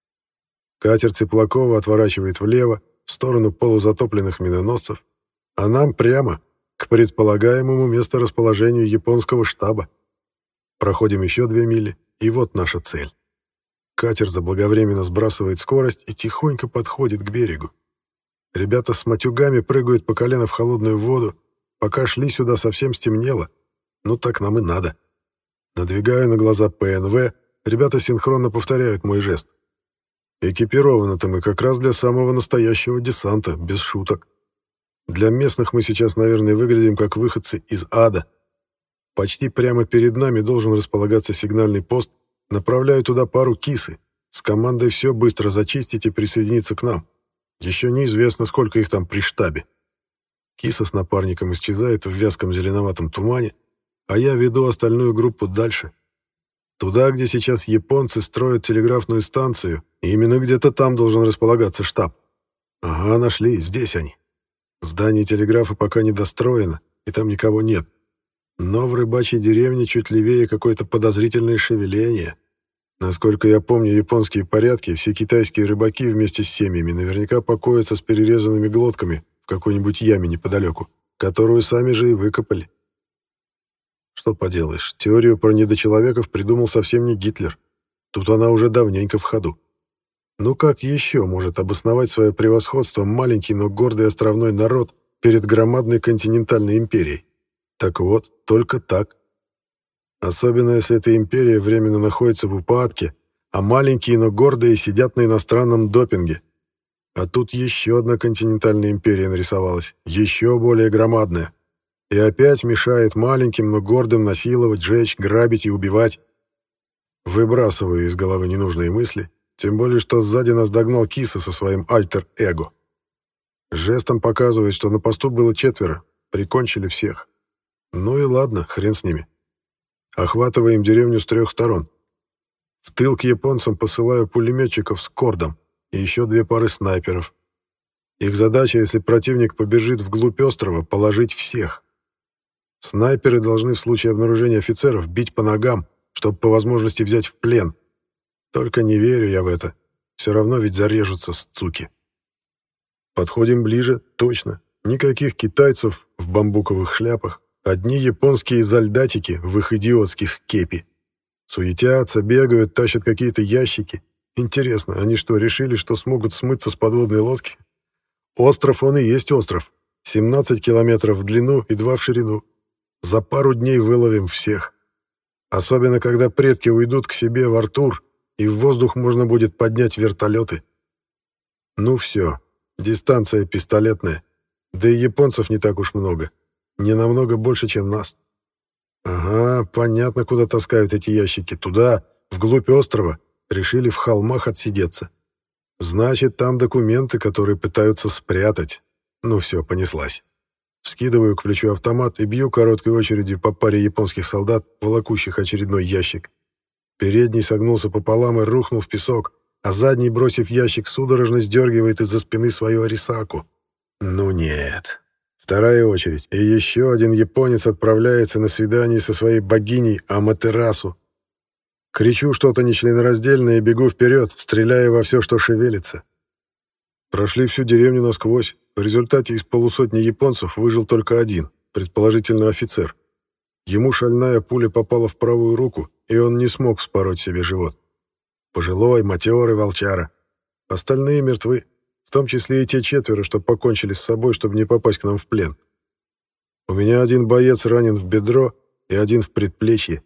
Катер Цыплакова отворачивает влево, в сторону полузатопленных миноносцев, а нам прямо, к предполагаемому месторасположению японского штаба. Проходим еще 2 мили, и вот наша цель. Катер заблаговременно сбрасывает скорость и тихонько подходит к берегу. Ребята с матюгами прыгают по колено в холодную воду. Пока шли сюда, совсем стемнело. Ну так нам и надо. Надвигаю на глаза ПНВ, ребята синхронно повторяют мой жест. Экипированы-то мы как раз для самого настоящего десанта, без шуток. Для местных мы сейчас, наверное, выглядим как выходцы из ада. Почти прямо перед нами должен располагаться сигнальный пост. Направляю туда пару кисы. С командой все быстро зачистить и присоединиться к нам. Еще неизвестно, сколько их там при штабе. Киса с напарником исчезает в вязком зеленоватом тумане, а я веду остальную группу дальше. Туда, где сейчас японцы строят телеграфную станцию, и именно где-то там должен располагаться штаб. Ага, нашли, здесь они. Здание телеграфа пока не достроено, и там никого нет. Но в рыбачьей деревне чуть левее какое-то подозрительное шевеление. Насколько я помню японские порядки, все китайские рыбаки вместе с семьями наверняка покоятся с перерезанными глотками в какой-нибудь яме неподалеку, которую сами же и выкопали. Что поделаешь, теорию про недочеловеков придумал совсем не Гитлер. Тут она уже давненько в ходу. Ну как еще может обосновать свое превосходство маленький, но гордый островной народ перед громадной континентальной империей? Так вот, только так. Особенно если эта империя временно находится в упадке, а маленькие, но гордые сидят на иностранном допинге. А тут еще одна континентальная империя нарисовалась, еще более громадная. И опять мешает маленьким, но гордым насиловать, жечь, грабить и убивать. Выбрасываю из головы ненужные мысли, тем более, что сзади нас догнал киса со своим альтер-эго. Жестом показывает, что на посту было 4, прикончили всех. Ну и ладно, хрен с ними. Охватываем деревню с 3 сторон. В тыл к японцам посылаю пулеметчиков с кордом и еще 2 пары снайперов. Их задача, если противник побежит вглубь острова, положить всех. Снайперы должны в случае обнаружения офицеров бить по ногам, чтобы по возможности взять в плен. Только не верю я в это. Все равно ведь зарежутся сцуки. Подходим ближе, точно. Никаких китайцев в бамбуковых шляпах. Одни японские зальдатики в их идиотских кепи. Суетятся, бегают, тащат какие-то ящики. Интересно, они что, решили, что смогут смыться с подводной лодки? Остров он и есть остров. 17 километров в длину и 2 в ширину. За пару дней выловим всех. Особенно, когда предки уйдут к себе в Артур, и в воздух можно будет поднять вертолеты. Ну все, дистанция пистолетная. Да и японцев не так уж много. Не намного больше, чем нас. Ага, понятно, куда таскают эти ящики. Туда, вглубь острова. Решили в холмах отсидеться. Значит, там документы, которые пытаются спрятать. Ну все, понеслась. Вскидываю к плечу автомат и бью короткой очередью по паре японских солдат, волокущих очередной ящик. Передний согнулся пополам и рухнул в песок, а задний, бросив ящик, судорожно сдергивает из-за спины свою арисаку. Ну нет. Вторая очередь, и еще один японец отправляется на свидание со своей богиней Аматерасу. Кричу что-то нечленораздельное и бегу вперед, стреляя во все, что шевелится. Прошли всю деревню насквозь. В результате из полусотни японцев выжил только один, предположительно офицер. Ему шальная пуля попала в правую руку, и он не смог вспороть себе живот. Пожилой, матерый волчара. Остальные мертвы, в том числе и те 4, что покончили с собой, чтобы не попасть к нам в плен. У меня один боец ранен в бедро и один в предплечье.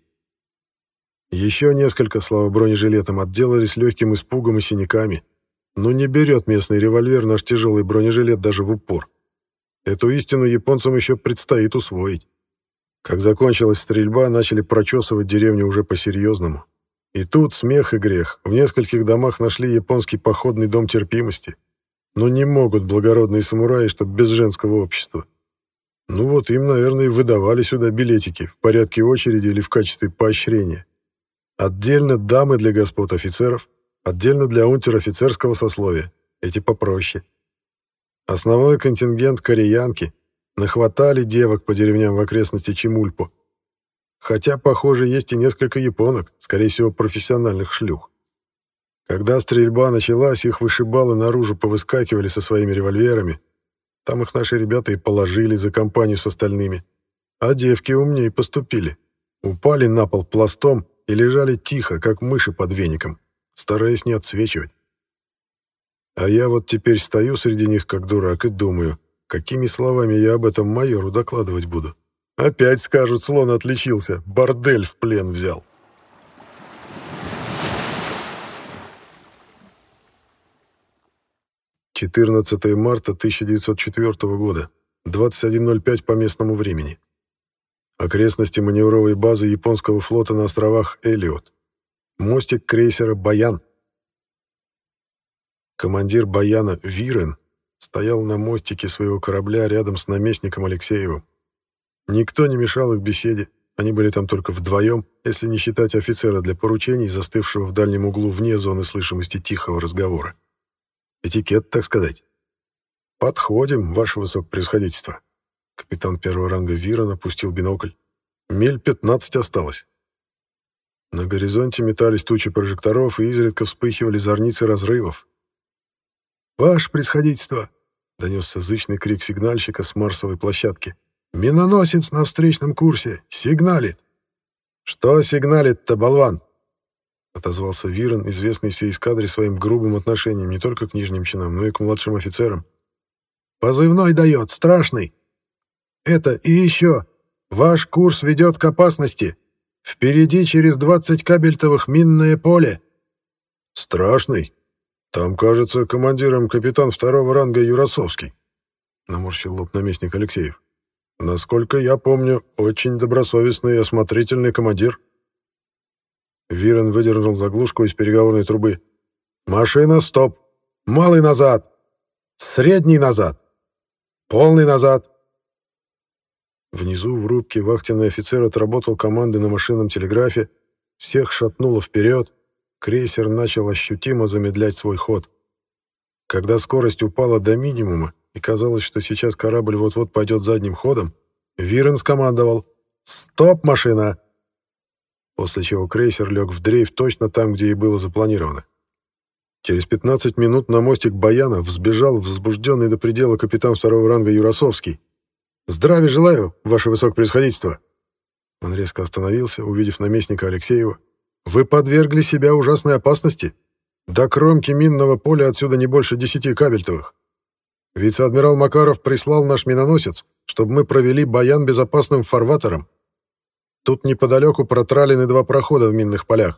Еще несколько, слава бронежилетам, отделались легким испугом и синяками. Но не берет местный револьвер наш тяжелый бронежилет даже в упор. Эту истину японцам еще предстоит усвоить. Как закончилась стрельба, начали прочесывать деревню уже по-серьезному. И тут смех и грех. В нескольких домах нашли японский походный дом терпимости. Но не могут благородные самураи, чтоб без женского общества. Ну вот им, наверное, и выдавали сюда билетики в порядке очереди или в качестве поощрения. Отдельно дамы для господ офицеров, отдельно для унтер-офицерского сословия. Эти попроще. Основной контингент — кореянки. Нахватали девок по деревням в окрестности Чемульпо. Хотя, похоже, есть и несколько японок, скорее всего, профессиональных шлюх. Когда стрельба началась, их вышибалы наружу повыскакивали со своими револьверами. Там их наши ребята и положили за компанию с остальными. А девки умнее поступили. Упали на пол пластом и лежали тихо, как мыши под веником, стараясь не отсвечивать. А я вот теперь стою среди них, как дурак, и думаю, какими словами я об этом майору докладывать буду. Опять скажут, слон отличился, бордель в плен взял. «14 марта 1904 года, 21:05 по местному времени. Окрестности маневровой базы японского флота на островах Элиот. Мостик крейсера «Баян». Командир «Баяна» Вирен стоял на мостике своего корабля рядом с наместником Алексеевым. Никто не мешал их беседе, они были там только вдвоем, если не считать офицера для поручений, застывшего в дальнем углу вне зоны слышимости тихого разговора. Этикет, так сказать. «Подходим, ваше высокопревосходительство». Капитан первого ранга Вирон опустил бинокль. «Миль 15 осталось». На горизонте метались тучи прожекторов, и изредка вспыхивали зорницы разрывов. «Ваше превосходительство!» — донесся зычный крик сигнальщика с марсовой площадки. «Миноносец на встречном курсе! Сигналит!» «Что сигналит-то, болван?» — отозвался Вирон, известный всей эскадре своим грубым отношением не только к нижним чинам, но и к младшим офицерам. «Позывной дает, страшный! Это и еще! Ваш курс ведет к опасности! Впереди через 20 кабельтовых минное поле!» «Страшный? Там, кажется, командиром капитан второго ранга Юрасовский», — наморщил лоб наместник Алексеев. «Насколько я помню, очень добросовестный и осмотрительный командир». Вирон выдернул заглушку из переговорной трубы. «Машина, стоп! Малый назад! Средний назад! Полный назад!» Внизу в рубке вахтенный офицер отработал команды на машинном телеграфе, всех шатнуло вперед, крейсер начал ощутимо замедлять свой ход. Когда скорость упала до минимума, и казалось, что сейчас корабль вот-вот пойдет задним ходом, Вирон скомандовал «Стоп, машина!», после чего крейсер лег в дрейф точно там, где и было запланировано. Через 15 минут на мостик Баяна взбежал возбужденный до предела капитан второго ранга Юрасовский. «Здравия желаю, ваше высокопревосходительство!» Он резко остановился, увидев наместника Алексеева. «Вы подвергли себя ужасной опасности. До кромки минного поля отсюда не больше 10 кабельтовых. Вице-адмирал Макаров прислал наш миноносец, чтобы мы провели Баян безопасным фарватером. Тут неподалеку протралены 2 прохода в минных полях».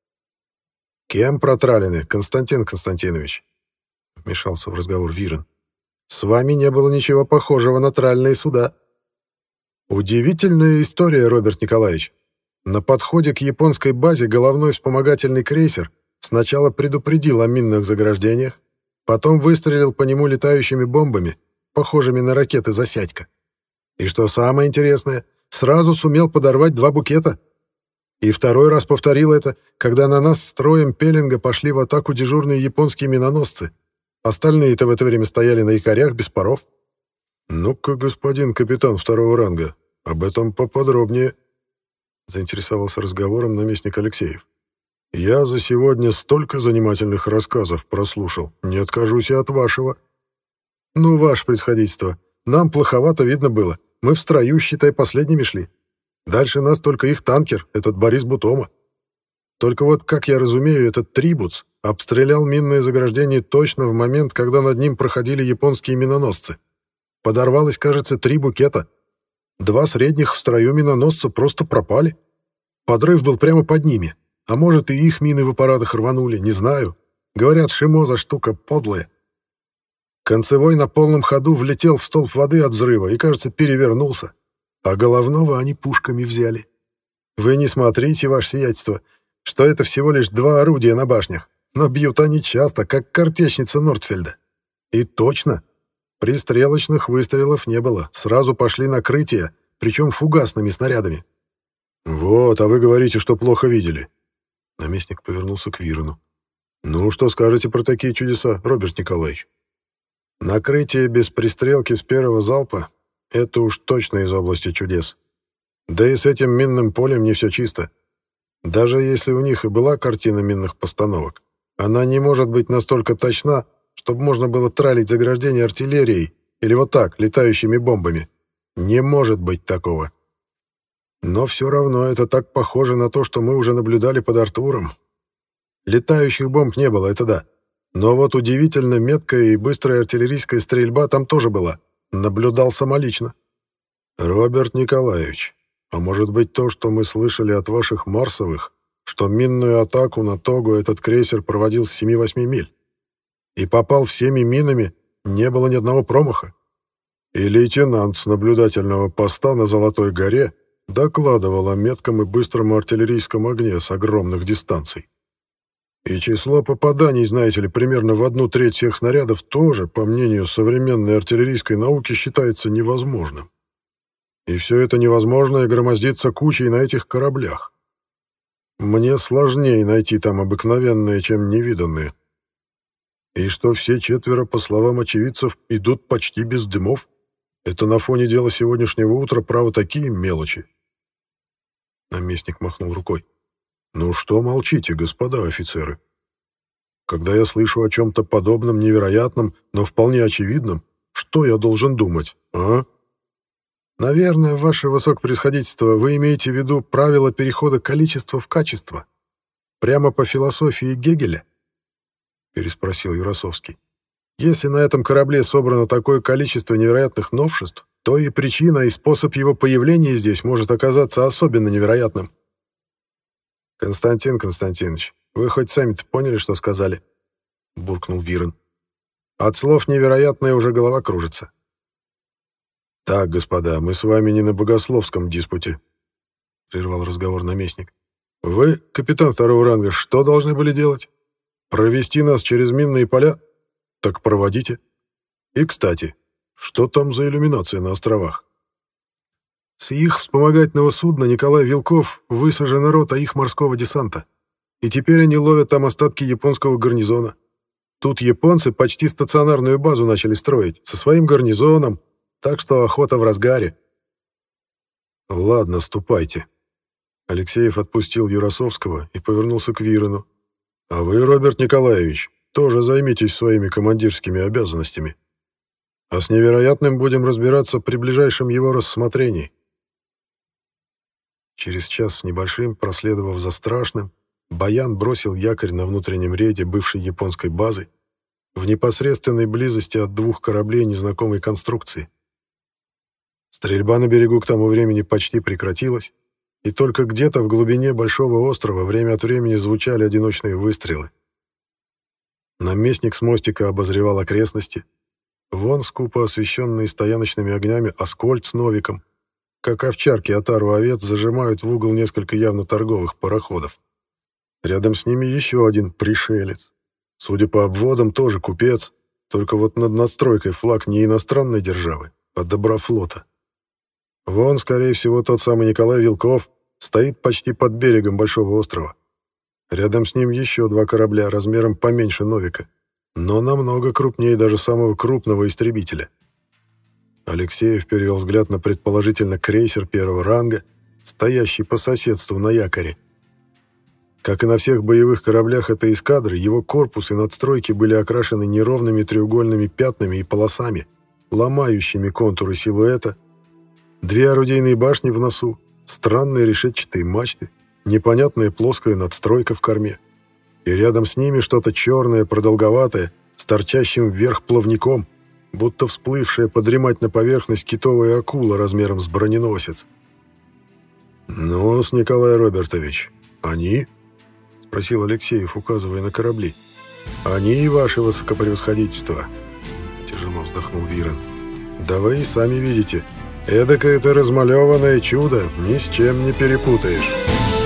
«Кем протралены, Константин Константинович?» — вмешался в разговор Вирон. «С вами не было ничего похожего на тральные суда». «Удивительная история, Роберт Николаевич. На подходе к японской базе головной вспомогательный крейсер сначала предупредил о минных заграждениях, потом выстрелил по нему летающими бомбами, похожими на ракеты «Засядька». И что самое интересное, сразу сумел подорвать 2 букета. И второй раз повторил это, когда на нас строем пеленга пошли в атаку дежурные японские миноносцы. Остальные-то в это время стояли на якорях без паров. «Ну-ка, господин капитан второго ранга, об этом поподробнее», — заинтересовался разговором наместник Алексеев. «Я за сегодня столько занимательных рассказов прослушал, не откажусь и от вашего». «Ну, ваше превосходительство, нам плоховато видно было. Мы в строю, считай, последними шли. Дальше нас только их танкер, этот Борис Бутома. Только вот, как я разумею, этот Трибуц обстрелял минное заграждение точно в момент, когда над ним проходили японские миноносцы. Подорвалось, кажется, 3 букета. 2 средних в строю миноносца просто пропали. Подрыв был прямо под ними. А может, и их мины в аппаратах рванули, не знаю. Говорят, Шимоза штука подлая. Концевой на полном ходу влетел в столб воды от взрыва и, кажется, перевернулся. А головного они пушками взяли. Вы не смотрите, ваше сиятельство, что это всего лишь 2 орудия на башнях, но бьют они часто, как картечница Нортфельда. И точно, пристрелочных выстрелов не было, сразу пошли накрытия, причем фугасными снарядами. «Вот, а вы говорите, что плохо видели». Наместник повернулся к Вирону. «Ну, что скажете про такие чудеса, Роберт Николаевич?» «Накрытие без пристрелки с первого залпа — это уж точно из области чудес. Да и с этим минным полем не все чисто. Даже если у них и была картина минных постановок, она не может быть настолько точна, чтобы можно было тралить заграждение артиллерией или вот так, летающими бомбами. Не может быть такого. Но все равно это так похоже на то, что мы уже наблюдали под Артуром. Летающих бомб не было, это да. Но вот удивительно меткая и быстрая артиллерийская стрельба там тоже была. Наблюдал самолично. Роберт Николаевич, а может быть то, что мы слышали от ваших марсовых, что минную атаку на Тогу этот крейсер проводил с 7-8 миль? И попал всеми минами, не было ни одного промаха. И лейтенант с наблюдательного поста на Золотой горе докладывал о метком и быстром артиллерийском огне с огромных дистанций. И число попаданий, знаете ли, примерно в 1/3 всех снарядов тоже, по мнению современной артиллерийской науки, считается невозможным. И все это невозможное громоздится кучей на этих кораблях. Мне сложнее найти там обыкновенные, чем невиданные. И что все четверо, по словам очевидцев, идут почти без дымов, это на фоне дела сегодняшнего утра, право, такие мелочи. Наместник махнул рукой. Ну что молчите, господа офицеры? Когда я слышу о чем-то подобном, невероятном, но вполне очевидном, что я должен думать, а? Наверное, ваше высокопревосходительство, вы имеете в виду правило перехода количества в качество? Прямо по философии Гегеля? Переспросил Юрасовский. Если на этом корабле собрано такое количество невероятных новшеств, то и причина, и способ его появления здесь может оказаться особенно невероятным. Константин Константинович, вы хоть сами-то поняли, что сказали? Буркнул Вирон. От слов невероятное уже голова кружится. Так, господа, мы с вами не на богословском диспуте, прервал разговор наместник. Вы, капитан второго ранга, что должны были делать? Провести нас через минные поля? Так проводите. И, кстати, что там за иллюминация на островах? С их вспомогательного судна Николай Вилков высажен рота их морского десанта. И теперь они ловят там остатки японского гарнизона. Тут японцы почти стационарную базу начали строить, со своим гарнизоном, так что охота в разгаре. Ладно, ступайте. Алексеев отпустил Юрасовского и повернулся к Вирону. А вы, Роберт Николаевич, тоже займитесь своими командирскими обязанностями. А с невероятным будем разбираться при ближайшем его рассмотрении. Через час с небольшим, проследовав за Страшным, Баян бросил якорь на внутреннем рейде бывшей японской базы в непосредственной близости от двух кораблей незнакомой конструкции. Стрельба на берегу к тому времени почти прекратилась, и только где-то в глубине большого острова время от времени звучали одиночные выстрелы. Наместник с мостика обозревал окрестности. Вон скупо освещенные стояночными огнями Аскольд с Новиком, как овчарки отару овец, зажимают в угол несколько явно торговых пароходов. Рядом с ними еще один пришелец. Судя по обводам, тоже купец, только вот над надстройкой флаг не иностранной державы, а Доброфлота. Вон, скорее всего, тот самый Николай Вилков стоит почти под берегом большого острова. Рядом с ним еще два корабля размером поменьше Новика, но намного крупнее даже самого крупного истребителя. Алексеев перевел взгляд на предположительно крейсер первого ранга, стоящий по соседству на якоре. Как и на всех боевых кораблях этой эскадры, его корпус и надстройки были окрашены неровными треугольными пятнами и полосами, ломающими контуры силуэта, две орудийные башни в носу, странные решетчатые мачты, непонятная плоская надстройка в корме. И рядом с ними что-то черное, продолговатое, с торчащим вверх плавником, будто всплывшая подремать на поверхность китовая акула размером с броненосец. «Ну-с, Николай Робертович, они?» — спросил Алексеев, указывая на корабли. «Они, ваше высокопревосходительство», — тяжело вздохнул Вирон. «Да вы и сами видите, эдакое-то размалеванное чудо ни с чем не перепутаешь».